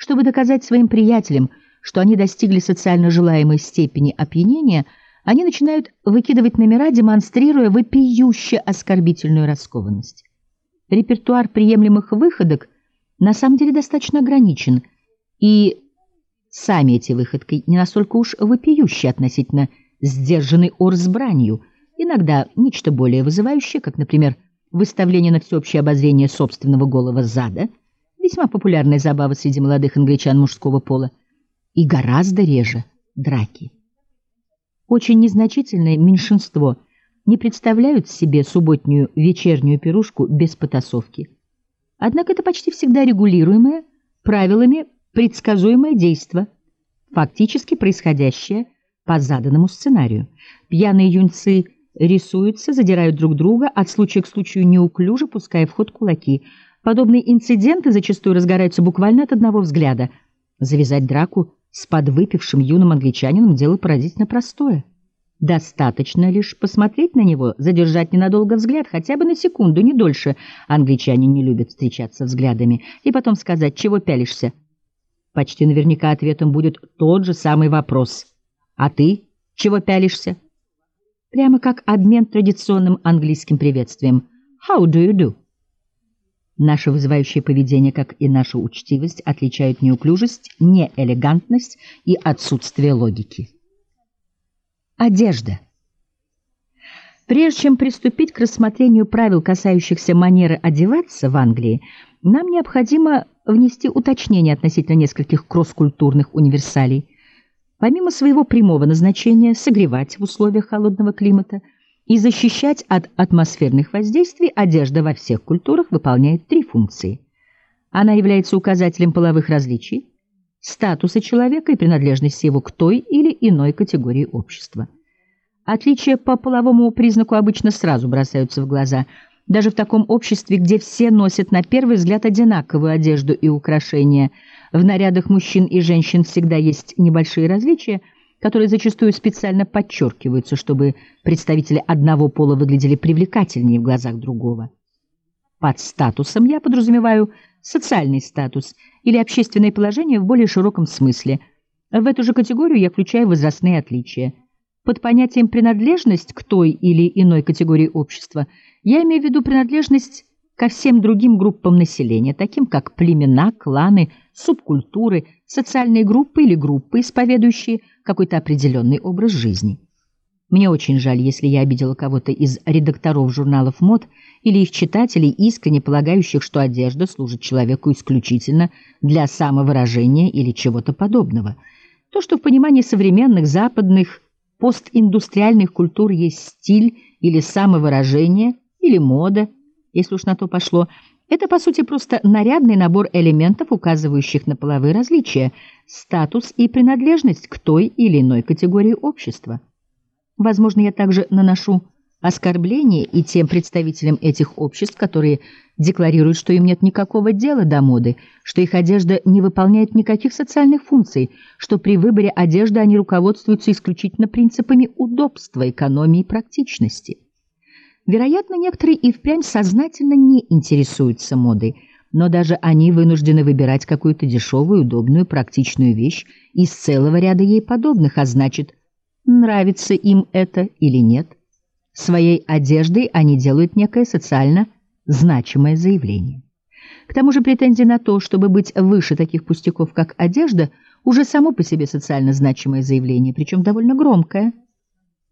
Чтобы доказать своим приятелям, что они достигли социально желаемой степени опьянения, они начинают выкидывать номера, демонстрируя вопиюще оскорбительную раскованность. Репертуар приемлемых выходок на самом деле достаточно ограничен, и сами эти выходки не настолько уж вопиющие относительно сдержанный ор с бранью, иногда нечто более вызывающее, как, например, выставление на всеобщее обозрение собственного голого зада, весьма популярная забава среди молодых англичан мужского пола, и гораздо реже драки. Очень незначительное меньшинство не представляют себе субботнюю вечернюю пирушку без потасовки. Однако это почти всегда регулируемое, правилами предсказуемое действо, фактически происходящее по заданному сценарию. Пьяные юнцы рисуются, задирают друг друга, от случая к случаю неуклюже пуская в ход кулаки. Подобные инциденты зачастую разгораются буквально от одного взгляда. Завязать драку с подвыпившим юным англичанином — дело поразительно простое. Достаточно лишь посмотреть на него, задержать ненадолго взгляд, хотя бы на секунду, не дольше. Англичане не любят встречаться взглядами. И потом сказать: «Чего пялишься?» Почти наверняка ответом будет тот же самый вопрос: «А ты чего пялишься?» Прямо как обмен традиционным английским приветствием «How do you do?». Наше вызывающее поведение, как и наша учтивость, отличают неуклюжесть, неэлегантность и отсутствие логики. Одежда. Прежде чем приступить к рассмотрению правил, касающихся манеры одеваться в Англии, нам необходимо внести уточнение относительно нескольких кросс-культурных универсалей. Помимо своего прямого назначения согревать в условиях холодного климата и защищать от атмосферных воздействий, одежда во всех культурах выполняет три функции. Она является указателем половых различий, статуса человека и принадлежности его к той или иной категории общества. Отличия по половому признаку обычно сразу бросаются в глаза, даже в таком обществе, где все носят на первый взгляд одинаковую одежду и украшения. В нарядах мужчин и женщин всегда есть небольшие различия, которые зачастую специально подчеркиваются, чтобы представители одного пола выглядели привлекательнее в глазах другого. Под статусом я подразумеваю социальный статус или общественное положение в более широком смысле. В эту же категорию я включаю возрастные отличия. Под понятием «принадлежность» к той или иной категории общества я имею в виду принадлежность ко всем другим группам населения, таким как племена, кланы, субкультуры, социальные группы или группы, исповедующие какой-то определенный образ жизни. Мне очень жаль, если я обидела кого-то из редакторов журналов мод или их читателей, искренне полагающих, что одежда служит человеку исключительно для самовыражения или чего-то подобного. То, что в понимании современных западных постиндустриальных культур есть стиль или самовыражение, или мода, если уж на то пошло, это, по сути, просто нарядный набор элементов, указывающих на половые различия, статус и принадлежность к той или иной категории общества. Возможно, я также наношу оскорбление и тем представителям этих обществ, которые декларируют, что им нет никакого дела до моды, что их одежда не выполняет никаких социальных функций, что при выборе одежды они руководствуются исключительно принципами удобства, экономии и практичности. Вероятно, некоторые и впрямь сознательно не интересуются модой, но даже они вынуждены выбирать какую-то дешевую, удобную, практичную вещь из целого ряда ей подобных, а значит, нравится им это или нет. Своей одеждой они делают некое социально значимое заявление. К тому же претензия на то, чтобы быть выше таких пустяков, как одежда, уже само по себе социально значимое заявление, причем довольно громкое.